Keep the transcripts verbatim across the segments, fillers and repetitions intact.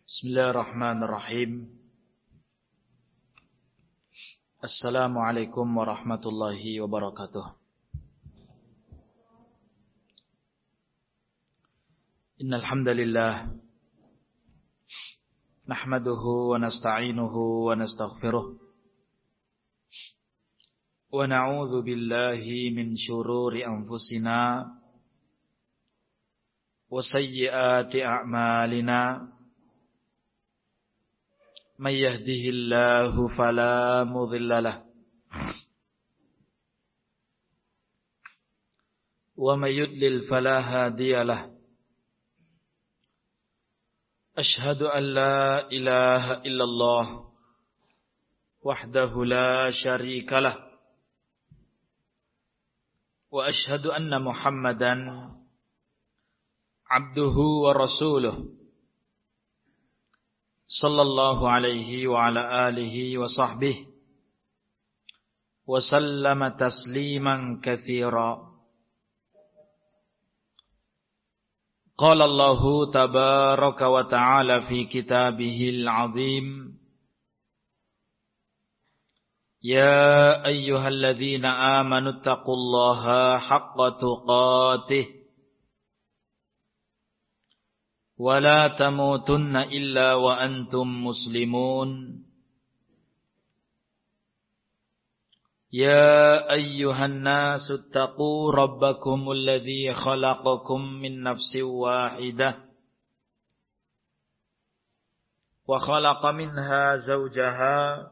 Bismillahirrahmanirrahim. Assalamualaikum warahmatullahi wabarakatuh. Innal hamdalillah nahmaduhu wa nasta'inuhu wa nastaghfiruh wa na'udzu billahi min shururi anfusina wa sayyiati a'malina. Man yahdihillahu fala mudilla lahu wa man yudlil fala hadiya lahu. Ashhadu an la ilaha illallah wahdahu la syarika lah wa ashhadu anna Muhammadan abduhu wa rasuluh sallallahu alaihi wa ala alihi wa sahbihi wa sallama tasliman katsira. Qala Allahu tabaraka wa ta'ala fi kitabihil azim, ya ayyuhalladzina amanu taqullaha haqqa tuqatih wa la tamutunna illa wa antum muslimun. Ya ayyuhan nasu taqu rabbakumul ladzi khalaqakum min nafsin wahidah wa khalaqa minha zawjaha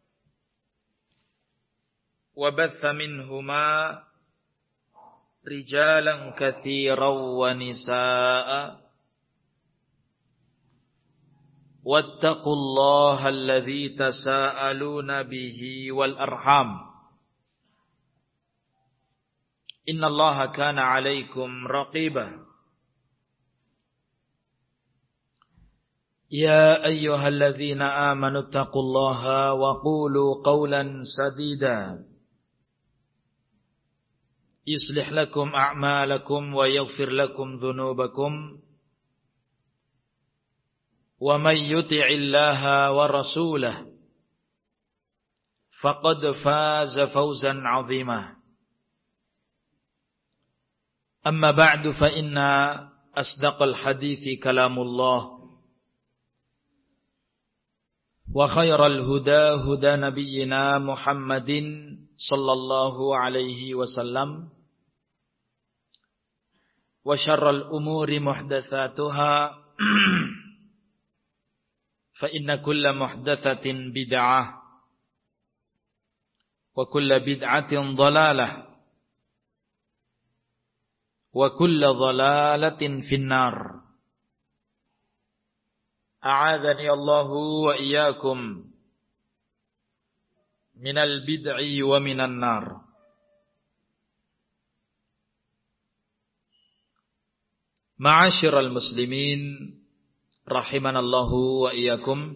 wa batha minhuma rijalan katsiran wa nisaa'a. Wattaqullaha alladzi tasaaluna bihi wal arham. Innallaha kana 'alaikum raqiba. Ya ayyuhalladzina amanu taqullaha wa qulu qawlan sadida. Yuslih lakum a'malakum wa yaghfir lakum dhunubakum. Wa may yuti'illaha wa rasulahu faqad faza fawzan 'azima. Amma ba'du fa inna asdaqal hadithi kalamullah wa khairal huda huda nabiyyina Muhammadin sallallahu alaihi wasallam wa syarral umuri muhdatsatuha fa inna kulla muhdatsatin bid'ah wa kulla bid'atin dhalalah wa kulla dhalalatin finnar. A'adzani Allahu wa iyyakum minal bid'i wa minan nar. Ma'asyiral muslimin rahimanallahu wa iyyakum.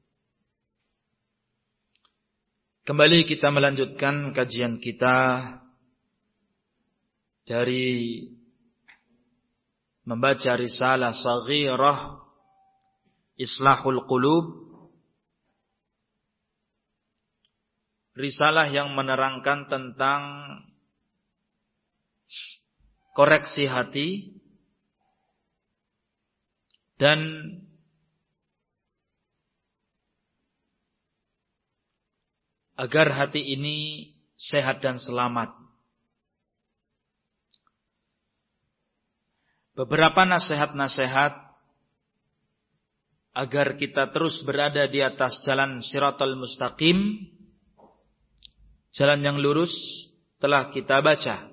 Kembali kita melanjutkan kajian kita dari membaca risalah saghirah Islahul Qulub, risalah yang menerangkan tentang koreksi hati dan agar hati ini sehat dan selamat. Beberapa nasihat-nasihat agar kita terus berada di atas jalan Shiratal Mustaqim, jalan yang lurus, telah kita baca.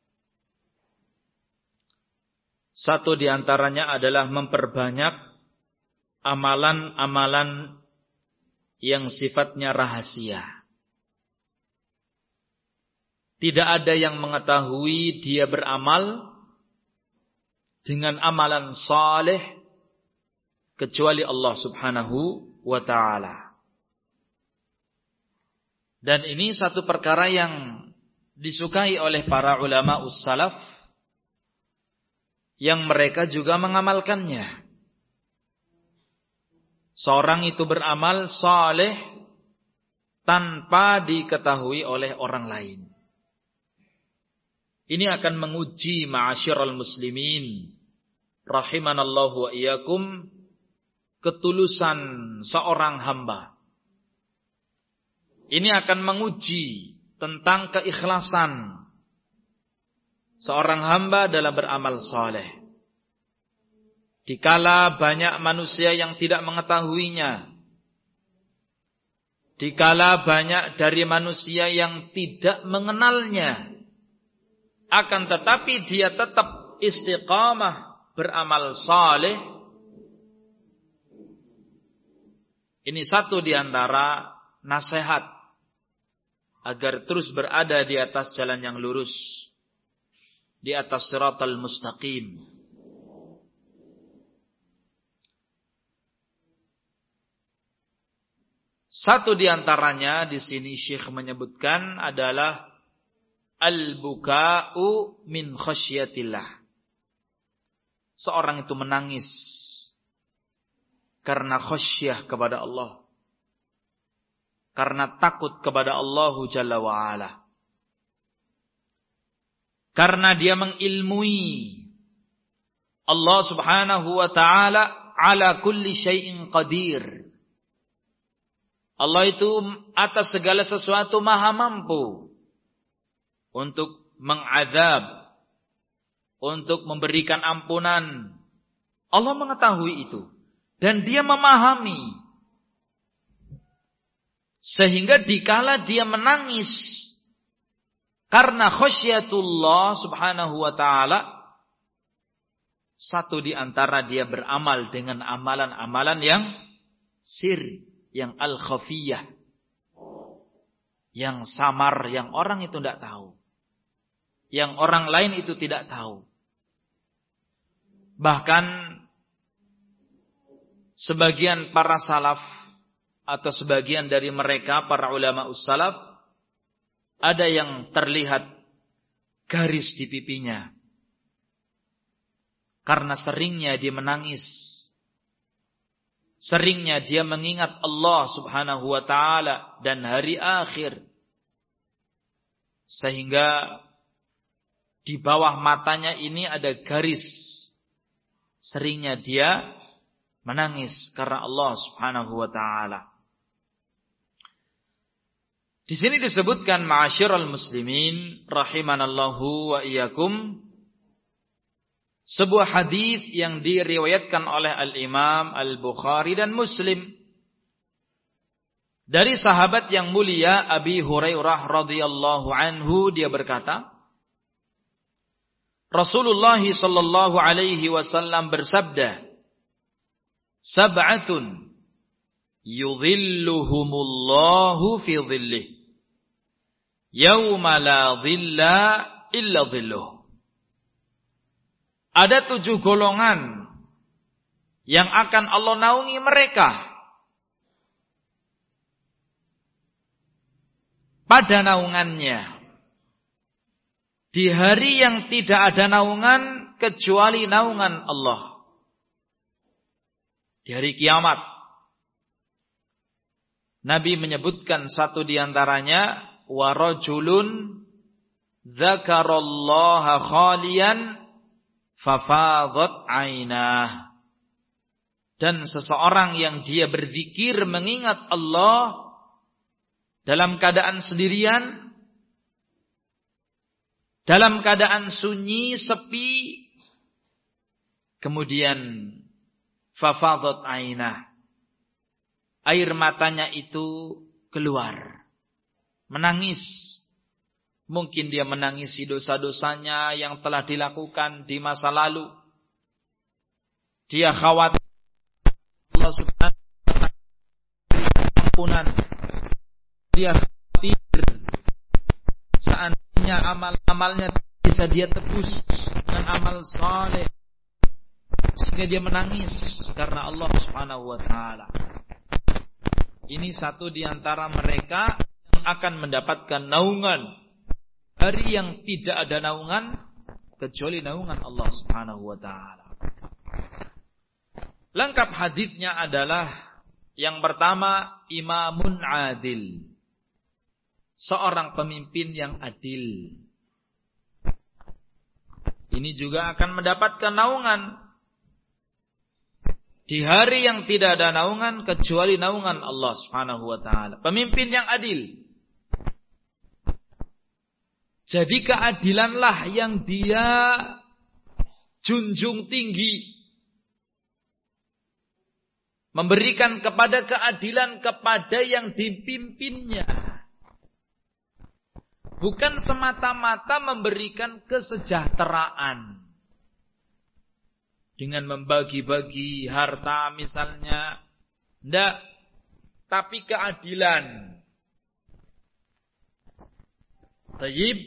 Satu di antaranya adalah memperbanyak amalan-amalan yang sifatnya rahasia. Tidak ada yang mengetahui dia beramal dengan amalan saleh kecuali Allah Subhanahu wa ta'ala. Dan ini satu perkara yang disukai oleh para ulama ussalaf yang mereka juga mengamalkannya. seorang itu beramal saleh tanpa diketahui oleh orang lain. Ini akan menguji ma'asyiral muslimin rahimanallahu wa iyyakum ketulusan seorang hamba. Ini akan menguji tentang keikhlasan seorang hamba dalam beramal saleh. Dikala banyak manusia yang tidak mengetahuinya, dikala banyak dari manusia yang tidak mengenalnya, akan tetapi dia tetap istiqamah beramal saleh. Ini satu di antara nasihat agar terus berada di atas jalan yang lurus, di atas siratal mustaqim. Satu di antaranya di sini Syekh menyebutkan adalah al-buka'u min khasyatillah. Seorang itu menangis karena khasyah kepada Allah, karena takut kepada Allah Jalla wa'ala, karena dia mengilmui Allah subhanahu wa ta'ala ala kulli syai'in qadir. Allah itu atas segala sesuatu maha mampu untuk mengadab, untuk memberikan ampunan. Allah mengetahui itu dan dia memahami. Sehingga dikala dia menangis karena khasyatullah subhanahu wa ta'ala, satu di antara dia beramal dengan amalan-amalan yang sir, yang al-khafiyah, yang samar, yang orang itu tidak tahu, yang orang lain itu tidak tahu. Bahkan sebagian para salaf atau sebagian dari mereka para ulama ussalaf, ada yang terlihat garis di pipinya karena seringnya dia menangis, seringnya dia mengingat Allah subhanahu wa ta'ala dan hari akhir. Sehingga di bawah matanya ini ada garis. Seringnya dia menangis karena Allah subhanahu wa ta'ala. Di sini disebutkan ma'asyiral muslimin rahimanallahu wa iyyakum, sebuah hadis yang diriwayatkan oleh Al-Imam Al-Bukhari dan Muslim dari sahabat yang mulia Abi Hurairah radhiyallahu anhu. Dia berkata, Rasulullah sallallahu alaihi wasallam bersabda, sab'atun yudhilluhumullahu fi dhillih yauma la dhilla illa dhilluh. Ada tujuh golongan yang akan Allah naungi mereka pada naungannya di hari yang tidak ada naungan kecuali naungan Allah, di hari kiamat. Nabi menyebutkan satu di antaranya, wa rajulun dzakarallaha khaliyan fafadat ainah. Dan seseorang yang dia berzikir mengingat Allah dalam keadaan sendirian, dalam keadaan sunyi, sepi, kemudian fafadat ainah, air matanya itu keluar, menangis. Mungkin dia menangisi dosa-dosanya yang telah dilakukan di masa lalu. Dia khawatir Allah subhanahu wa ta'ala ampunan. Dia khawatir seandainya amal-amalnya bisa dia tebus dengan amal saleh, sehingga dia menangis karena Allah subhanahu wa ta'ala. Ini satu di antara mereka yang akan mendapatkan naungan hari yang tidak ada naungan kecuali naungan Allah subhanahu wa ta'ala. Lengkap hadisnya adalah Yang pertama, imamun adil. Seorang pemimpin yang adil. Ini juga akan mendapatkan naungan. Di hari yang tidak ada naungan kecuali naungan Allah Subhanahu wa taala. Pemimpin yang adil. Jadi keadilanlah yang dia junjung tinggi. Memberikan kepada keadilan kepada yang dipimpinnya. Bukan semata-mata memberikan kesejahteraan. Dengan membagi-bagi harta misalnya. Tidak. Tapi keadilan. Tayyib.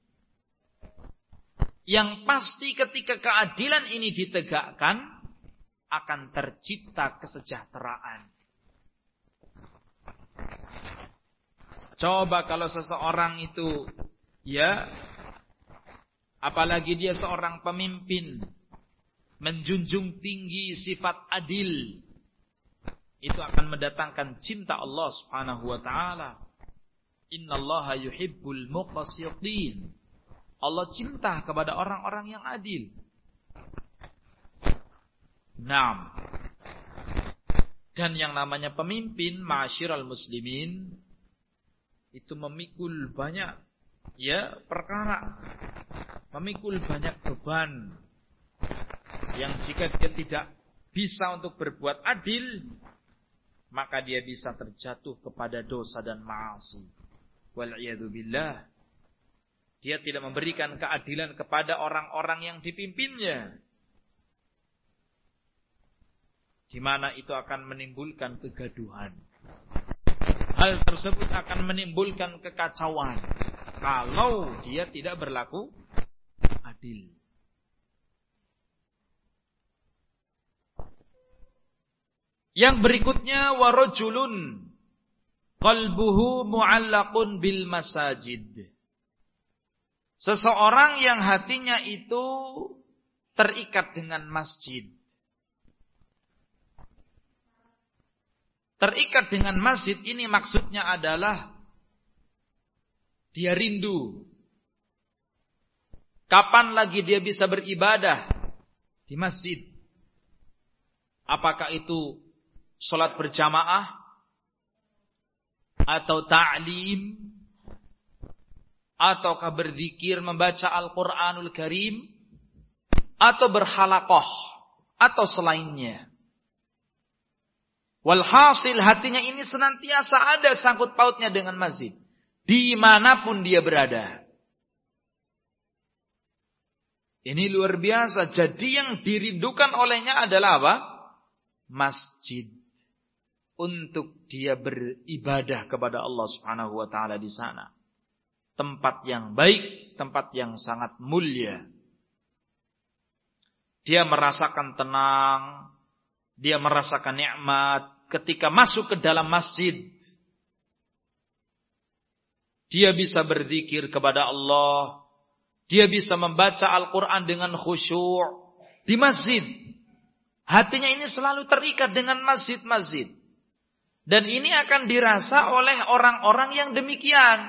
Yang pasti ketika keadilan ini ditegakkan. Akan tercipta kesejahteraan. Coba kalau seseorang itu, ya, apalagi dia seorang pemimpin, menjunjung tinggi sifat adil, itu akan mendatangkan cinta Allah Subhanahu wa taala. Innallaha yuhibbul muqsitin. Allah cinta kepada orang-orang yang adil. Naam. Dan yang namanya pemimpin, ma'asyiral muslimin, itu memikul banyak ya perkara, memikul banyak beban yang jika dia tidak bisa untuk berbuat adil, maka dia bisa terjatuh kepada dosa dan ma'asi. Wal'iyadu billah. Dia tidak memberikan keadilan kepada orang-orang yang dipimpinnya, di mana itu akan menimbulkan kegaduhan. Hal tersebut akan menimbulkan kekacauan kalau dia tidak berlaku adil. Yang berikutnya, warajulun qalbuhu mu'allaqun bil masajid. Seseorang yang hatinya itu terikat dengan masjid. Terikat dengan masjid ini maksudnya adalah dia rindu. Kapan lagi dia bisa beribadah di masjid? Apakah itu salat berjamaah atau ta'lim, ataukah berzikir membaca Al-Qur'anul Karim, atau berhalaqah atau selainnya. Walhasil hatinya ini senantiasa ada sangkut pautnya dengan masjid. Dimanapun dia berada. Ini luar biasa. Jadi yang dirindukan olehnya adalah apa? Masjid. Untuk dia beribadah kepada Allah Subhanahu wa taala di sana. Tempat yang baik, tempat yang sangat mulia. Dia merasakan tenang, dia merasakan nikmat ketika masuk ke dalam masjid. Dia bisa berzikir kepada Allah. Dia bisa membaca Al-Quran dengan khusyuk di masjid. Hatinya ini selalu terikat dengan masjid-masjid. Dan ini akan dirasa oleh orang-orang yang demikian.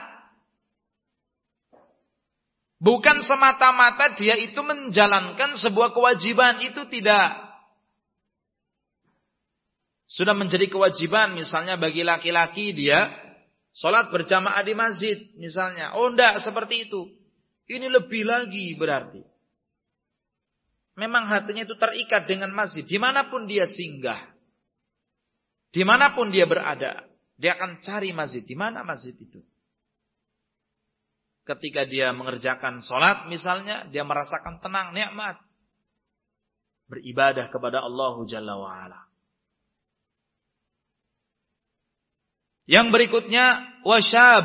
Bukan semata-mata dia itu menjalankan sebuah kewajiban, itu tidak. Sudah menjadi kewajiban misalnya bagi laki-laki dia salat berjamaah di masjid misalnya. Oh enggak seperti itu. Ini lebih lagi berarti. Memang hatinya itu terikat dengan masjid. Dimanapun dia singgah. Dimanapun dia berada. Dia akan cari masjid. Di mana masjid itu? Ketika dia mengerjakan salat misalnya. Dia merasakan tenang, nikmat. Beribadah kepada Allah Jalla wa'ala. Yang berikutnya, wasyab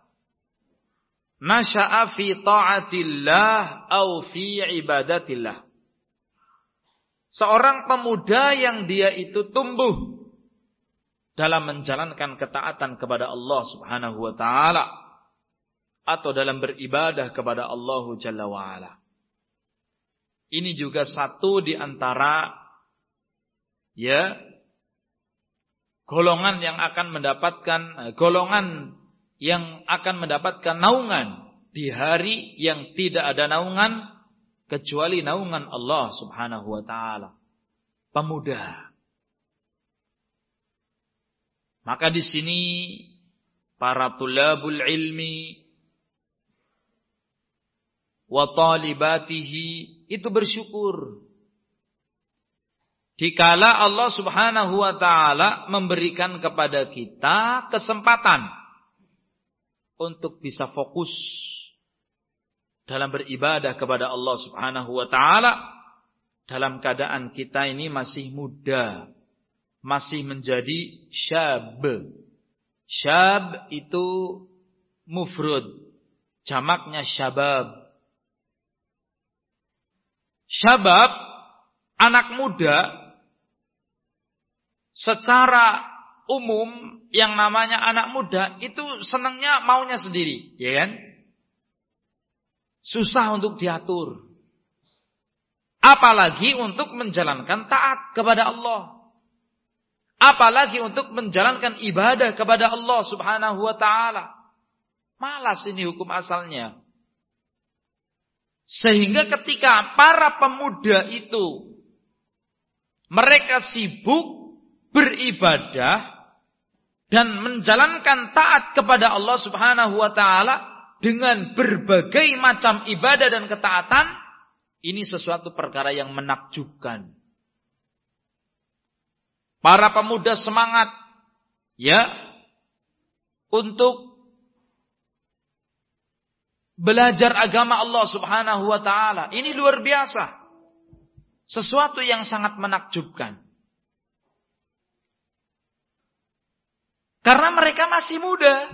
nasha'a fi ta'atillah au fi ibadatillah. Seorang pemuda yang dia itu tumbuh dalam menjalankan ketaatan kepada Allah Subhanahu wa taala atau dalam beribadah kepada Allah Jalla wa ala. Ini juga satu di antara ya golongan yang akan mendapatkan golongan yang akan mendapatkan naungan di hari yang tidak ada naungan kecuali naungan Allah Subhanahu wa taala. Pemuda. Maka di sini para tulabul ilmi wa talibatihi itu bersyukur dikala Allah Subhanahu wa taala memberikan kepada kita kesempatan untuk bisa fokus dalam beribadah kepada Allah Subhanahu wa taala dalam keadaan kita ini masih muda, masih menjadi syab. Syab itu mufrad, jamaknya syabab. Syabab, anak muda, secara umum yang namanya anak muda itu senangnya maunya sendiri, ya kan? Susah untuk diatur. Apalagi untuk menjalankan taat kepada Allah. Apalagi untuk menjalankan ibadah kepada Allah Subhanahu wa taala. Malas ini hukum asalnya. Sehingga ketika para pemuda itu mereka sibuk beribadah dan menjalankan taat kepada Allah Subhanahu wa taala dengan berbagai macam ibadah dan ketaatan, ini sesuatu perkara yang menakjubkan. Para pemuda semangat ya untuk belajar agama Allah Subhanahu wa taala. Ini luar biasa. Sesuatu yang sangat menakjubkan. Karena mereka masih muda.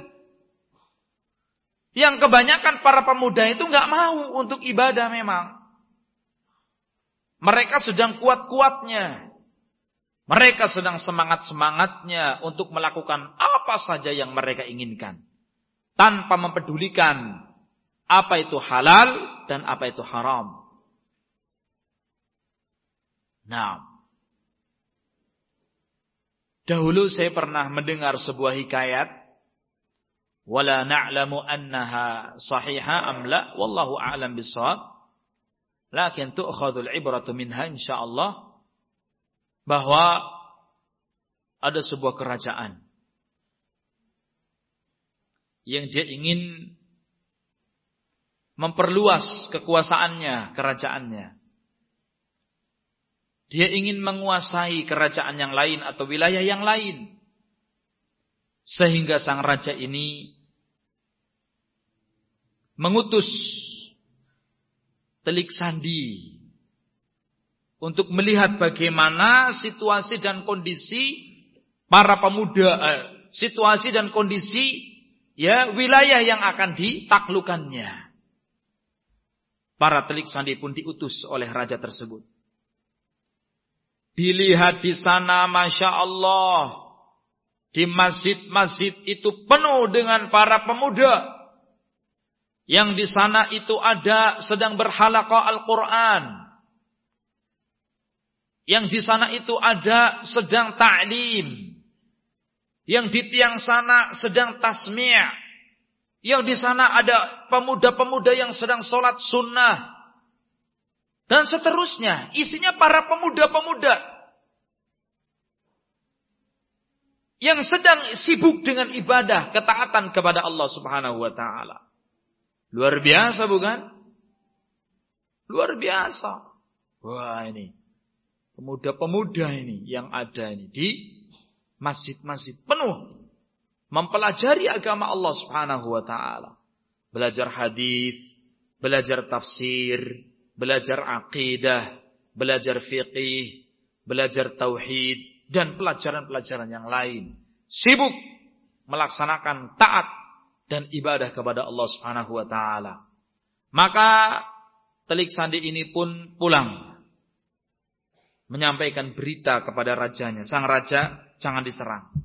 Yang kebanyakan para pemuda itu nggak mau untuk ibadah memang. Mereka sedang kuat-kuatnya. Mereka sedang semangat-semangatnya untuk melakukan apa saja yang mereka inginkan. Tanpa mempedulikan apa itu halal dan apa itu haram. Nah, dahulu saya pernah mendengar sebuah hikayat, wala na'lamu annaha sahiha am la, wallahu a'lam bissawab, lakin tu'khadul ibratu minha insyaallah, bahwa ada sebuah kerajaan yang dia ingin memperluas kekuasaannya, kerajaannya. Dia ingin menguasai kerajaan yang lain atau wilayah yang lain. Sehingga sang raja ini mengutus telik sandi untuk melihat bagaimana situasi dan kondisi para pemuda, eh, situasi dan kondisi ya wilayah yang akan ditaklukkannya. Para telik sandi pun diutus oleh raja tersebut. Dilihat di sana, Masya Allah, di masjid-masjid itu penuh dengan para pemuda. Yang di sana itu ada sedang berhalaqah Al-Quran. Yang di sana itu ada sedang ta'lim. Yang di tiang sana sedang tasmi'. Yang di sana ada pemuda-pemuda yang sedang sholat sunnah. Dan seterusnya, isinya para pemuda-pemuda yang sedang sibuk dengan ibadah, ketaatan kepada Allah Subhanahu wa taala. Luar biasa bukan? Luar biasa. Wah, ini pemuda-pemuda ini yang ada ini di masjid-masjid penuh mempelajari agama Allah Subhanahu wa taala. Belajar hadis, belajar tafsir, belajar akidah, belajar fiqih, belajar tauhid, dan pelajaran-pelajaran yang lain. Sibuk melaksanakan taat dan ibadah kepada Allah Subhanahu wa taala. Maka telik sandi ini pun pulang menyampaikan berita kepada rajanya. Sang raja, jangan diserang.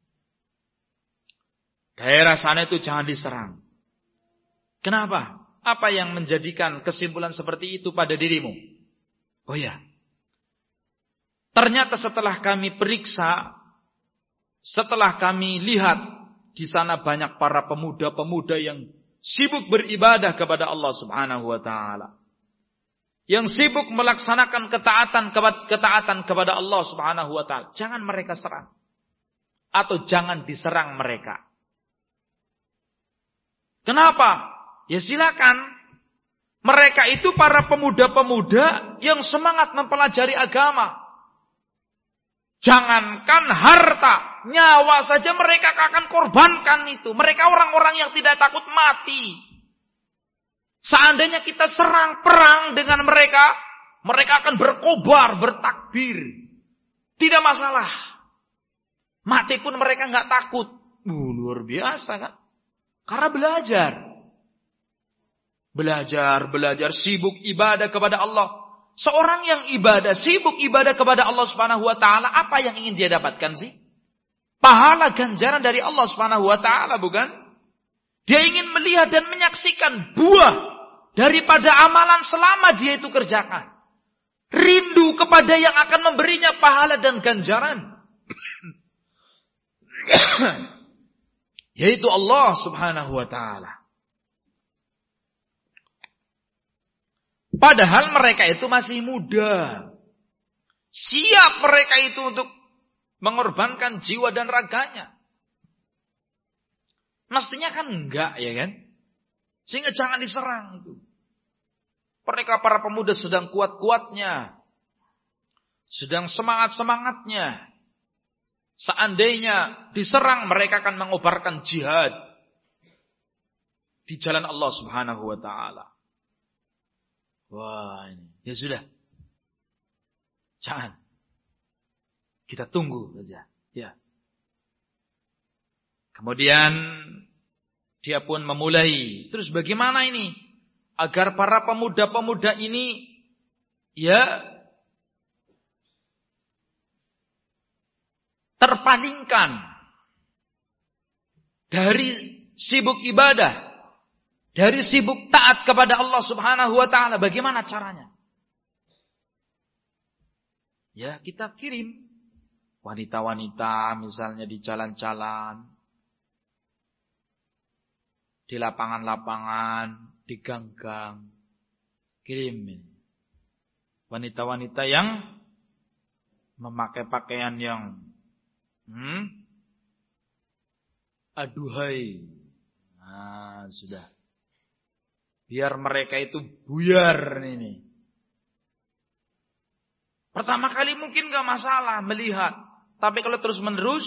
Daerah sana itu jangan diserang. Kenapa? Apa yang menjadikan kesimpulan seperti itu pada dirimu? Oh ya, ternyata setelah kami periksa setelah kami lihat di sana banyak para pemuda-pemuda yang sibuk beribadah kepada Allah Subhanahu wa taala, yang sibuk melaksanakan ketaatan ketaatan kepada Allah Subhanahu wa taala, jangan mereka serang atau jangan diserang mereka. Kenapa? Ya silakan. Mereka itu para pemuda-pemuda yang semangat mempelajari agama. Jangankan harta, nyawa saja mereka akan korbankan itu. Mereka orang-orang yang tidak takut mati. Seandainya kita serang perang dengan mereka, mereka akan berkobar, bertakbir. Tidak masalah. Mati pun mereka nggak takut. Uh, luar biasa kan? Karena belajar. Belajar, belajar, sibuk ibadah kepada Allah. Seorang yang ibadah, sibuk ibadah kepada Allah Subhanahu wa taala, apa yang ingin dia dapatkan sih? Pahala ganjaran dari Allah Subhanahu wa taala, bukan? Dia ingin melihat dan menyaksikan buah daripada amalan selama dia itu kerjakan. Rindu kepada yang akan memberinya pahala dan ganjaran. Yaitu Allah Subhanahu wa taala. Padahal mereka itu masih muda. Siap mereka itu untuk mengorbankan jiwa dan raganya. Mestinya kan enggak, ya kan? Sehingga jangan diserang itu. Mereka para pemuda sedang kuat-kuatnya. Sedang semangat-semangatnya. Seandainya diserang, mereka akan mengobarkan jihad di jalan Allah Subhanahu wa taala. Wah, ini ya sudah. Jangan. Kita tunggu saja, ya. Kemudian dia pun memulai. Terus bagaimana ini agar para pemuda-pemuda ini ya terpalingkan dari sibuk ibadah, dari sibuk taat kepada Allah Subhanahu wa taala. Bagaimana caranya? Ya, kita kirim wanita-wanita misalnya di jalan-jalan, di lapangan-lapangan, di gang-gang. Kirim wanita-wanita yang memakai pakaian yang hmm, aduhai. Nah, sudah. Biar mereka itu buyar ini. Pertama kali mungkin gak masalah melihat. Tapi kalau terus menerus,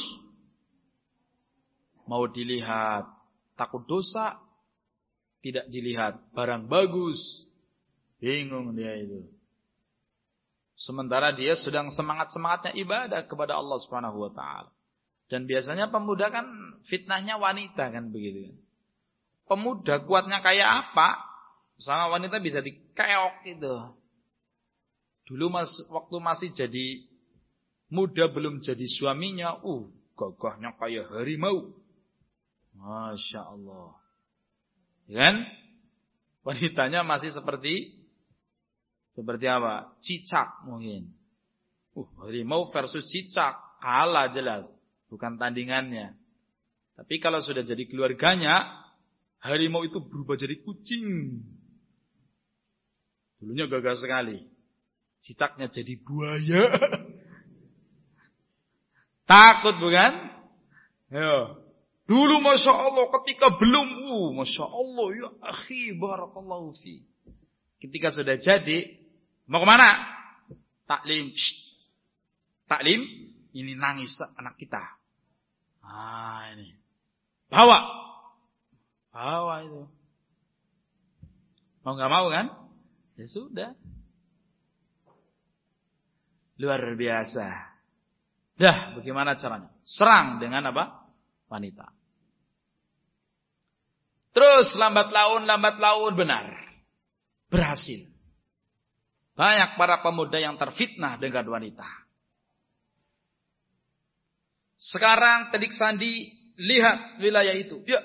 mau dilihat takut dosa, tidak dilihat barang bagus, bingung dia itu. Sementara dia sedang semangat-semangatnya ibadah kepada Allah Subhanahu wa taala. Dan biasanya pemuda kan fitnahnya wanita kan begitu kan. Pemuda kuatnya kayak apa? Sama wanita bisa dikeok gitu. Dulu mas, waktu masih jadi muda belum jadi suaminya, uh, gagahnya kayak harimau. Masya Allah. Kan? Wanitanya masih seperti seperti apa? Cicak mungkin. Uh, harimau versus cicak, kalah jelas. Bukan tandingannya. Tapi kalau sudah jadi keluarganya, harimau itu berubah jadi kucing. Dulunya gagah sekali. Cicaknya jadi buaya. Takut bukan? Ya. Dulu Masya Allah ketika belum. Uh, Masya Allah ya akhi barakallahu fi. Ketika sudah jadi. Mau kemana? Taklim. Shh. Taklim. Ini nangis anak kita. Ah ini. Bawa. Bawa itu. Mau gak mau kan? Ya sudah. Luar biasa. Dah, bagaimana caranya? Serang dengan apa? Wanita. Terus lambat laun, lambat laun benar. Berhasil. Banyak para pemuda yang terfitnah dengan wanita. Sekarang Tedik Sandi lihat wilayah itu. Ya.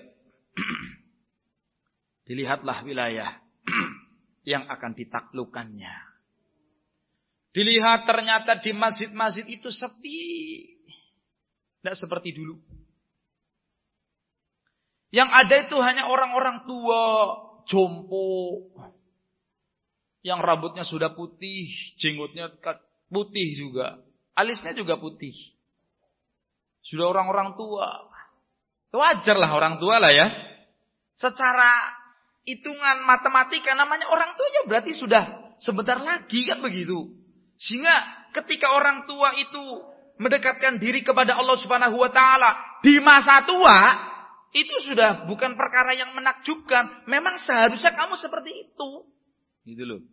Dilihatlah wilayah yang akan ditaklukkannya. Dilihat ternyata di masjid-masjid itu sepi. Tidak seperti dulu. Yang ada itu hanya orang-orang tua, jompo, yang rambutnya sudah putih, jenggotnya putih juga, alisnya juga putih. Sudah orang-orang tua. Wajar lah orang tua lah ya. Secara hitungan matematika namanya orang tua ya berarti sudah sebentar lagi kan begitu. Sehingga ketika orang tua itu mendekatkan diri kepada Allah Subhanahu wa taala di masa tua, itu sudah bukan perkara yang menakjubkan. Memang seharusnya kamu seperti itu. Gitu loh.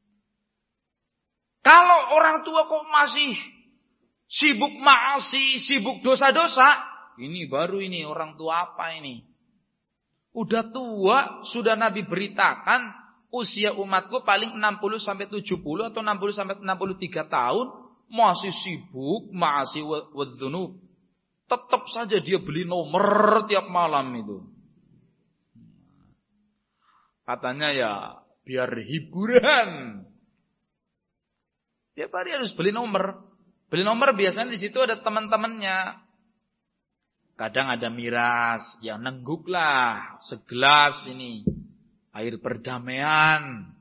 Kalau orang tua kok masih sibuk maasi, sibuk dosa-dosa, ini baru ini orang tua apa ini? Udah tua, sudah Nabi beritakan usia umatku paling enam puluh sampai tujuh puluh atau enam puluh sampai enam puluh tiga tahun, masih sibuk maasi wa dzunub. Tetap saja dia beli nomor tiap malam itu. Katanya ya biar hiburan. Tiap hari harus beli nomor. Beli nomor biasanya di situ ada teman-temannya. Kadang ada miras, ya nengguk lah segelas ini air perdamaian.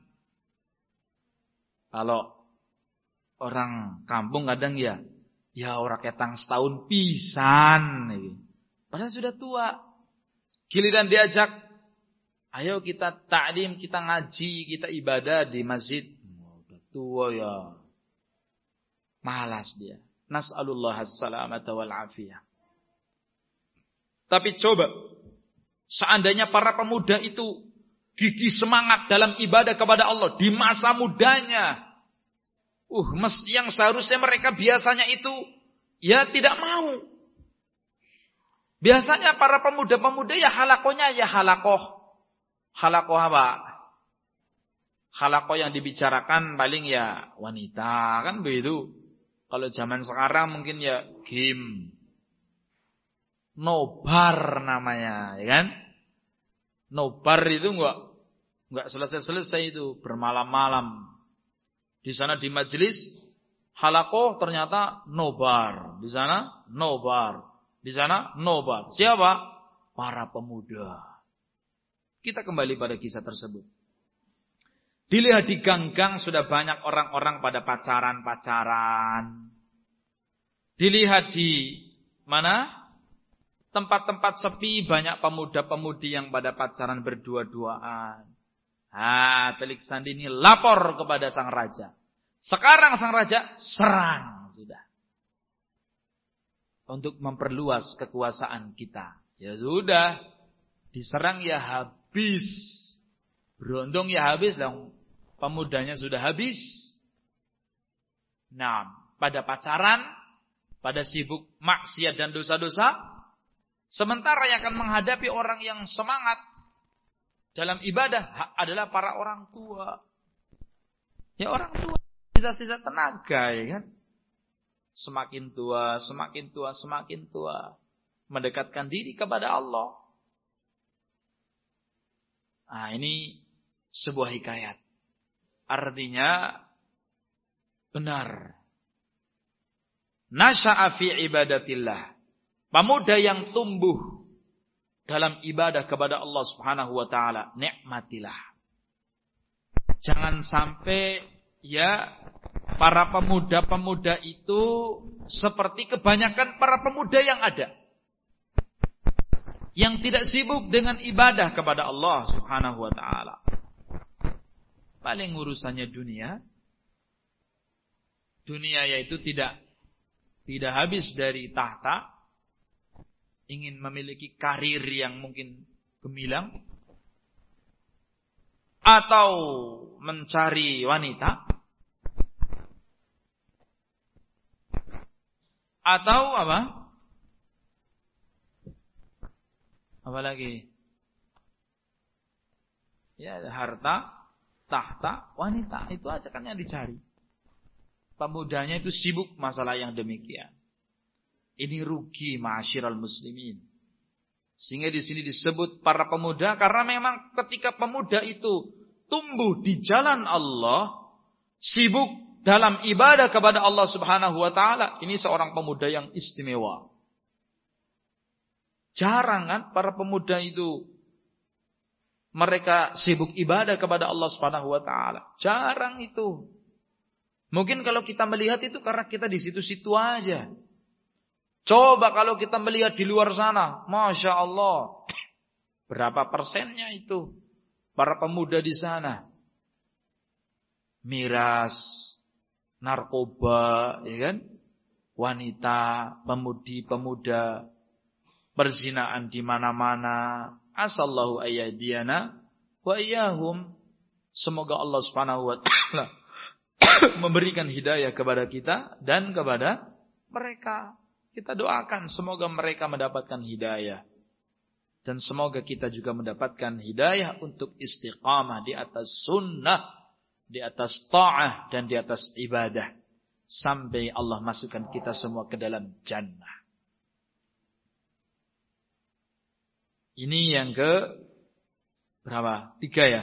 Kalau orang kampung kadang ya ya orang ketang setahun pisan. Padahal sudah tua. Giliran diajak, ayo kita ta'lim, kita ngaji, kita ibadah di masjid. Oh, udah tua ya. Malas dia. Nas'alullah as-salamata wal afiyah. Tapi coba, seandainya para pemuda itu gigih semangat dalam ibadah kepada Allah di masa mudanya, Uh, mesti yang seharusnya mereka biasanya itu ya tidak mau. Biasanya para pemuda-pemuda ya halakohnya ya halakoh. Halakoh apa? Halakoh yang dibicarakan paling ya wanita, kan begitu. Kalau zaman sekarang mungkin ya game. Nobar namanya, ya kan? Nobar itu enggak enggak selesai-selesai itu, bermalam-malam. Di sana di majelis halakoh ternyata nobar. Di sana nobar. Di sana nobar. Siapa? Para pemuda. Kita kembali pada kisah tersebut. Dilihat di gang-gang sudah banyak orang-orang pada pacaran-pacaran. Dilihat di mana? Tempat-tempat sepi banyak pemuda-pemudi yang pada pacaran berdua-duaan. Ah, Telik Sandi ini lapor kepada sang raja. Sekarang sang raja serang sudah. Untuk memperluas kekuasaan kita. Ya sudah. Diserang ya habis. Berondong ya habis. Pemudanya sudah habis. Nah, pada pacaran. Pada sibuk maksiat dan dosa-dosa. Sementara yang akan menghadapi orang yang semangat dalam ibadah adalah para orang tua. Ya orang tua, sisa-sisa tenaga ya kan. Semakin tua, semakin tua, semakin tua. Mendekatkan diri kepada Allah. Nah ini sebuah hikayat. Artinya benar. Nasha'a fi ibadatillah. Pemuda yang tumbuh dalam ibadah kepada Allah Subhanahu wa taala, nikmatilah. Jangan sampai ya para pemuda-pemuda itu seperti kebanyakan para pemuda yang ada. Yang tidak sibuk dengan ibadah kepada Allah Subhanahu wa taala. Paling urusannya dunia. Dunia yaitu tidak tidak habis dari tahta. Ingin memiliki karir yang mungkin gemilang. Atau mencari wanita. Atau apa? Apa lagi? Ya, harta, tahta, wanita. Itu aja kan yang dicari. Pemudanya itu sibuk masalah yang demikian. Ini rugi ma'asyiral muslimin. Sehingga di sini disebut para pemuda karena memang ketika pemuda itu tumbuh di jalan Allah, sibuk dalam ibadah kepada Allah Subhanahu wa taala, ini seorang pemuda yang istimewa. Jarang kan para pemuda itu mereka sibuk ibadah kepada Allah Subhanahu wa taala. Jarang itu. Mungkin kalau kita melihat itu karena kita di situ-situ aja. Coba kalau kita melihat di luar sana, Masya Allah, berapa persennya itu para pemuda di sana? Miras, narkoba, ya kan? Wanita, pemudi, pemuda, perzinaan di mana-mana. Asallahu ayyadiyana wa iyyahum. Semoga Allah Subhanahu wa taala memberikan hidayah kepada kita dan kepada mereka. Kita doakan semoga mereka mendapatkan hidayah. Dan semoga kita juga mendapatkan hidayah untuk istiqamah di atas sunnah, di atas ta'ah dan di atas ibadah. Sampai Allah masukkan kita semua ke dalam jannah. Ini yang ke berapa? Tiga ya.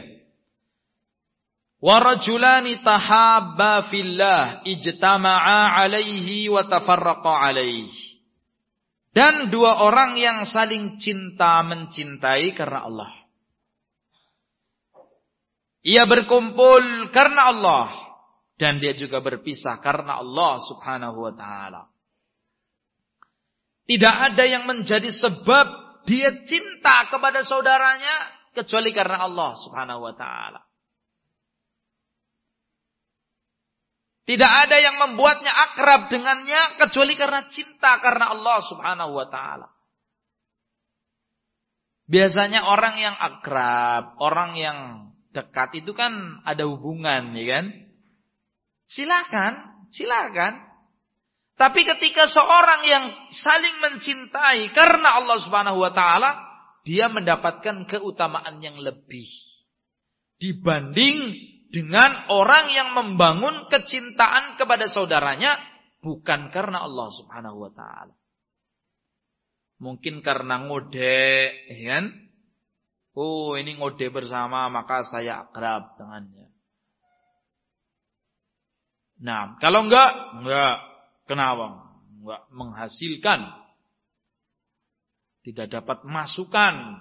Warajulani tahabba fillah ijtama'a alaihi wa tafarraqa alaihi. Dan dua orang yang saling cinta mencintai karena Allah. Ia berkumpul karena Allah. Dan dia juga berpisah karena Allah Subhanahu wa ta'ala. Tidak ada yang menjadi sebab dia cinta kepada saudaranya kecuali karena Allah Subhanahu wa ta'ala. Tidak ada yang membuatnya akrab dengannya kecuali karena cinta karena Allah Subhanahu wa ta'ala. Biasanya orang yang akrab, orang yang dekat itu kan ada hubungan, ya kan? Silakan, silakan. Tapi ketika seorang yang saling mencintai karena Allah Subhanahu wa ta'ala, dia mendapatkan keutamaan yang lebih dibanding dengan orang yang membangun kecintaan kepada saudaranya bukan karena Allah Subhanahu wa ta'ala. Mungkin karena ngode, ya kan? Oh, ini ngode bersama maka saya akrab dengannya. Nah, kalau enggak, enggak. Kenapa? Enggak menghasilkan. Tidak dapat masukan.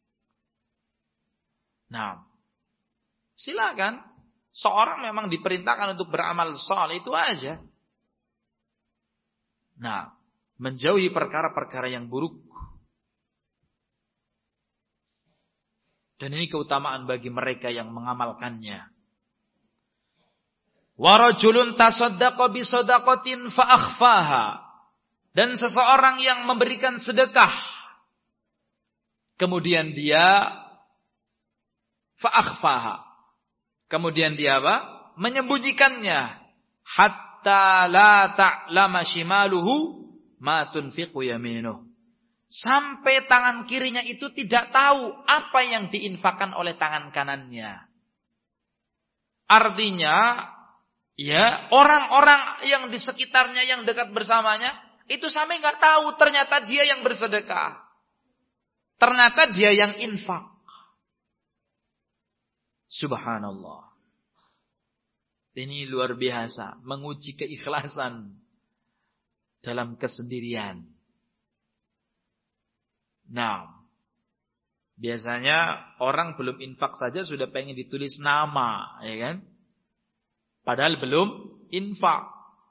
Nah, silakan. Seorang memang diperintahkan untuk beramal saleh itu aja. Nah, menjauhi perkara-perkara yang buruk. Dan ini keutamaan bagi mereka yang mengamalkannya. Wa rajulun tasaddaqa bi shadaqatin fa akhfaha. Dan seseorang yang memberikan sedekah kemudian dia fa akhfaha. Kemudian dia apa? Menyembunyikannya hatta la ta'lama shimaluhu ma tunfiqu yaminuh. Sampai tangan kirinya itu tidak tahu apa yang diinfakkan oleh tangan kanannya. Artinya ya, orang-orang yang di sekitarnya yang dekat bersamanya itu sampai nggak tahu ternyata dia yang bersedekah. Ternyata dia yang infak. Subhanallah. Ini luar biasa, menguji keikhlasan dalam kesendirian. Nah, biasanya orang belum infak saja sudah pengen ditulis nama, ya kan? Padahal belum infak.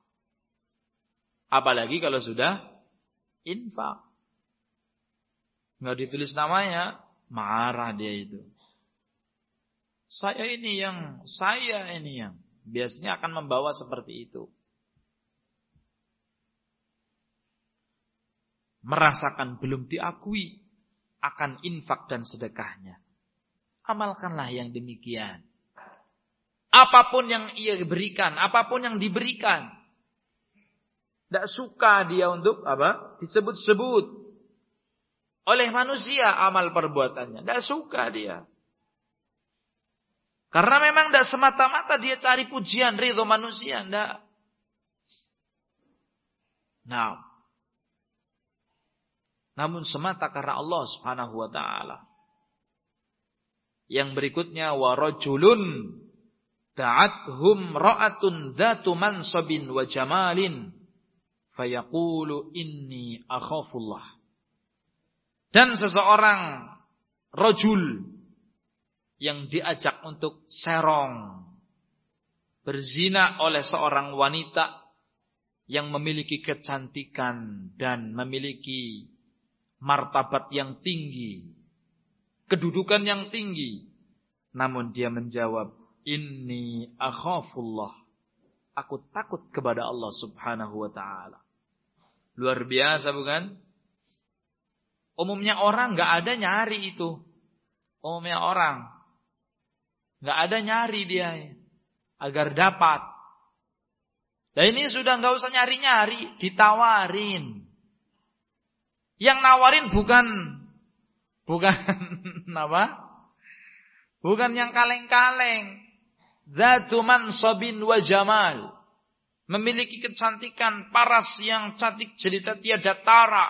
Apalagi kalau sudah infak. Nggak ditulis namanya, marah dia itu. Saya ini yang, saya ini yang. Biasanya akan membawa seperti itu. Merasakan belum diakui akan infak dan sedekahnya. Amalkanlah yang demikian. Apapun yang ia berikan, apapun yang diberikan. Tidak suka dia untuk apa? Disebut-sebut oleh manusia amal perbuatannya. Tidak suka dia. Karena memang tidak semata-mata dia cari pujian, ridho manusia. Tidak. Nah. Namun semata karena Allah Subhanahu wa ta'ala. Yang berikutnya, wa rajulun ta'athum ra'atun dhatu mansabin wa jamalin fayaqulu inni akhafullah. Dan seseorang rajul yang diajak untuk serong, berzina oleh seorang wanita yang memiliki kecantikan dan memiliki martabat yang tinggi, kedudukan yang tinggi. Namun dia menjawab, inni akhafullah. Aku takut kepada Allah subhanahu wa ta'ala. Luar biasa bukan? Umumnya orang gak ada nyari itu. Umumnya orang gak ada nyari dia agar dapat. Dan ini sudah gak usah nyari-nyari, ditawarin. Yang nawarin bukan bukan apa? Bukan yang kaleng-kaleng. Dzatu mansabin wa jamal. Memiliki kecantikan, paras yang cantik jelita tiada tara.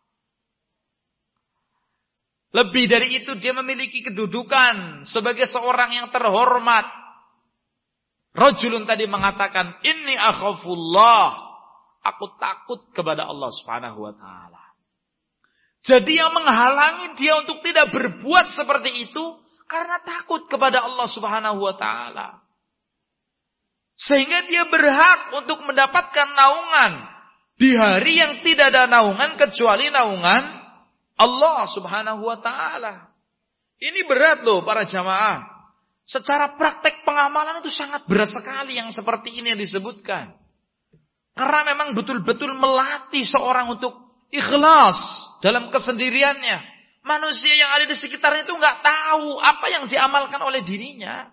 Lebih dari itu dia memiliki kedudukan sebagai seorang yang terhormat. Rajulun tadi mengatakan, inni akhafullah. Aku takut kepada Allah subhanahu wa ta'ala. Jadi yang menghalangi dia untuk tidak berbuat seperti itu, karena takut kepada Allah subhanahu wa ta'ala. Sehingga dia berhak untuk mendapatkan naungan di hari yang tidak ada naungan kecuali naungan Allah subhanahu wa ta'ala. Ini berat loh para jamaah. Secara praktek pengamalan itu sangat berat sekali yang seperti ini yang disebutkan. Karena memang betul-betul melatih seorang untuk ikhlas dalam kesendiriannya. Manusia yang ada di sekitarnya itu nggak tahu apa yang diamalkan oleh dirinya.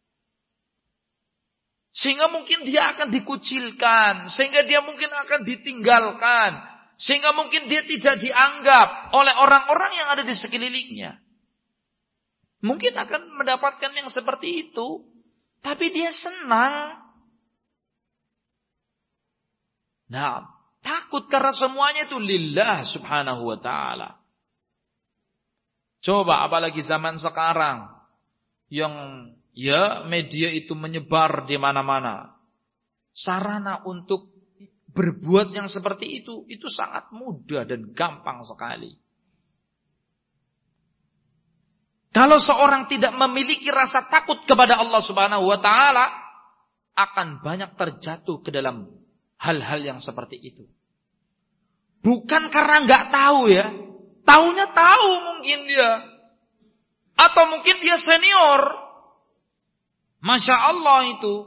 Sehingga mungkin dia akan dikucilkan. Sehingga dia mungkin akan ditinggalkan. Sehingga mungkin dia tidak dianggap oleh orang-orang yang ada di sekelilingnya. Mungkin akan mendapatkan yang seperti itu. Tapi dia senang. Nah, takut karena semuanya itu lillah subhanahu wa ta'ala. Coba apalagi zaman sekarang. Yang ya media itu menyebar di mana-mana. Sarana untuk berbuat yang seperti itu, itu sangat mudah dan gampang sekali. Kalau seorang tidak memiliki rasa takut kepada Allah subhanahu wa ta'ala, akan banyak terjatuh ke dalam hal-hal yang seperti itu. Bukan karena nggak tahu ya. Taunya tahu mungkin dia. Atau mungkin dia senior. Masya Allah itu.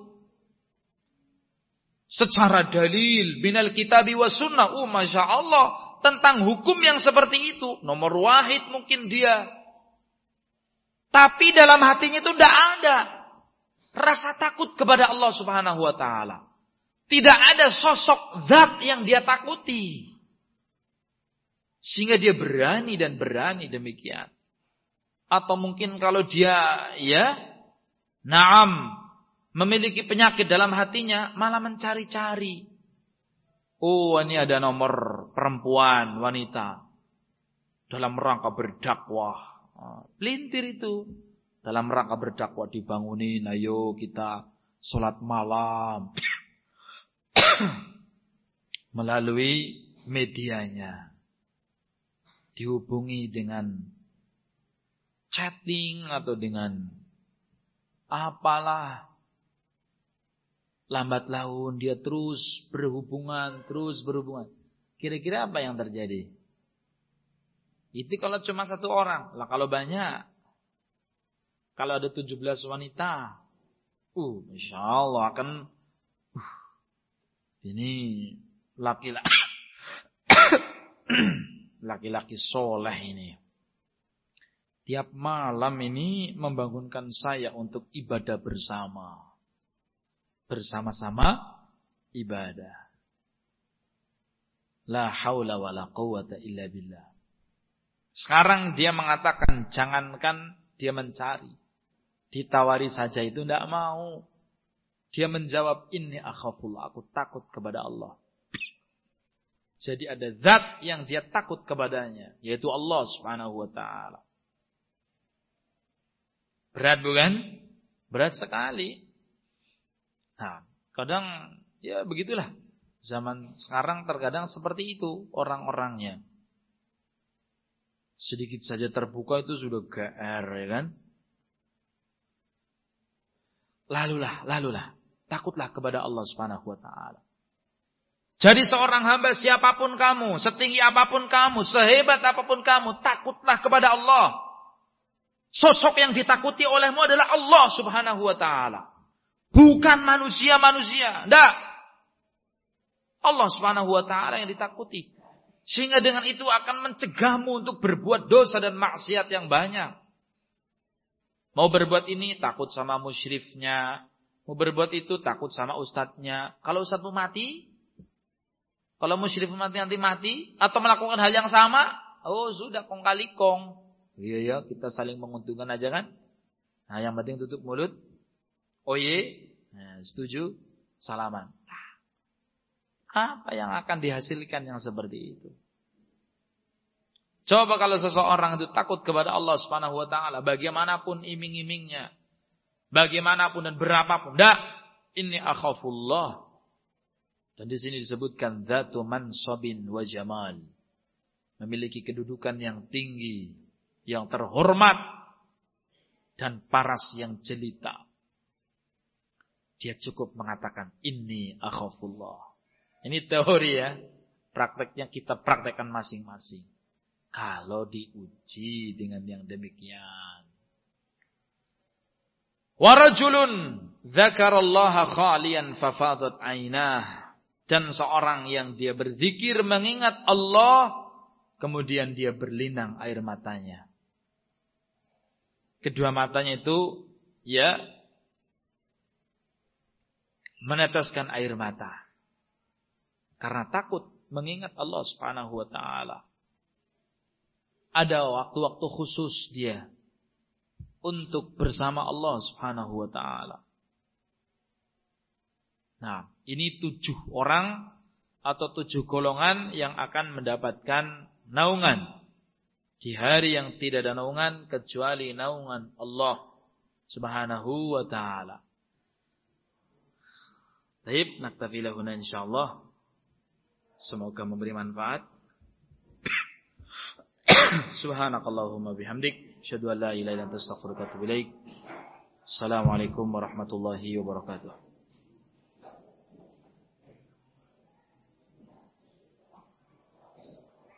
Secara dalil binal kitabi wa sunnah. Oh Masya Allah. Tentang hukum yang seperti itu. Nomor wahid mungkin dia. Tapi dalam hatinya itu tidak ada rasa takut kepada Allah subhanahu wa ta'ala. Tidak ada sosok zat yang dia takuti. Sehingga dia berani dan berani demikian. Atau mungkin kalau dia ya naam memiliki penyakit dalam hatinya, malah mencari-cari. Oh ini ada nomor perempuan, wanita. Dalam rangka berdakwah. Pelintir itu. Dalam rangka berdakwah dibangunin, ayo kita sholat malam. Melalui medianya. Dihubungi dengan chatting atau dengan apalah. Lambat laun dia terus berhubungan, terus berhubungan. Kira-kira apa yang terjadi? Itu kalau cuma satu orang. Lah kalau banyak. Kalau ada tujuh belas wanita. Uh, Masya Allah akan. Uh, ini laki-laki. Laki-laki soleh ini. Tiap malam ini membangunkan saya untuk ibadah bersama. Bersama-sama ibadah. La haula wa la quwata illa billah. Sekarang dia mengatakan jangankan dia mencari. Ditawari saja itu tidak mau. Dia menjawab inni akhafullah. Aku takut kepada Allah. Jadi ada zat yang dia takut kepadanya. Yaitu Allah subhanahu wa ta'ala. Berat bukan? Berat sekali. Nah, kadang ya begitulah. Zaman sekarang terkadang seperti itu orang-orangnya. Sedikit saja terbuka itu sudah G R, ya kan? Lalulah, lalulah. Takutlah kepada Allah Subhanahu wa taala. Jadi seorang hamba siapapun kamu, setinggi apapun kamu, sehebat apapun kamu, takutlah kepada Allah. Sosok yang ditakuti olehmu adalah Allah Subhanahu wa taala. Bukan manusia-manusia. Tidak. Allah Subhanahu wa taala yang ditakuti. Sehingga dengan itu akan mencegahmu untuk berbuat dosa dan maksiat yang banyak. Mau berbuat ini takut sama musyrifnya. Mau berbuat itu takut sama ustadznya. Kalau ustadzmu mati, kalau musyrif mati nanti mati, atau melakukan hal yang sama, oh sudah kong kali kong. Iya ya, kita saling menguntungkan aja kan. Nah yang penting tutup mulut. Oh ye, nah, setuju, salaman. Apa yang akan dihasilkan yang seperti itu? Coba kalau seseorang itu takut kepada Allah Subhanahu wa taala, bagaimanapun iming-imingnya, bagaimanapun dan berapapun, dah, inni akhafullah. Dan di sini disebutkan dzatu mansabin wa jamal. Memiliki kedudukan yang tinggi, yang terhormat dan paras yang jelita. Dia cukup mengatakan inni akhafullah. Ini teori ya. Prakteknya kita praktekkan masing-masing. Kalau diuji dengan yang demikian. Wa rajulun dzakarallaha khalian fafadat ainah. Dan seorang yang dia berzikir mengingat Allah, kemudian dia berlinang air matanya. Kedua matanya itu ya meneteskan air mata. Karena takut mengingat Allah Subhanahu wa taala. Ada waktu-waktu khusus dia untuk bersama Allah Subhanahu wa taala. Nah, ini tujuh orang atau tujuh golongan yang akan mendapatkan naungan di hari yang tidak ada naungan kecuali naungan Allah Subhanahu wa taala. Baik, naktafi lahuna insyaallah. Semoga memberi manfaat. Subhanakallahumma bihamdik, asyhadu an la ilaha illa anta astaghfiruka wa atubu ilaik. Assalamualaikum warahmatullahi wabarakatuh.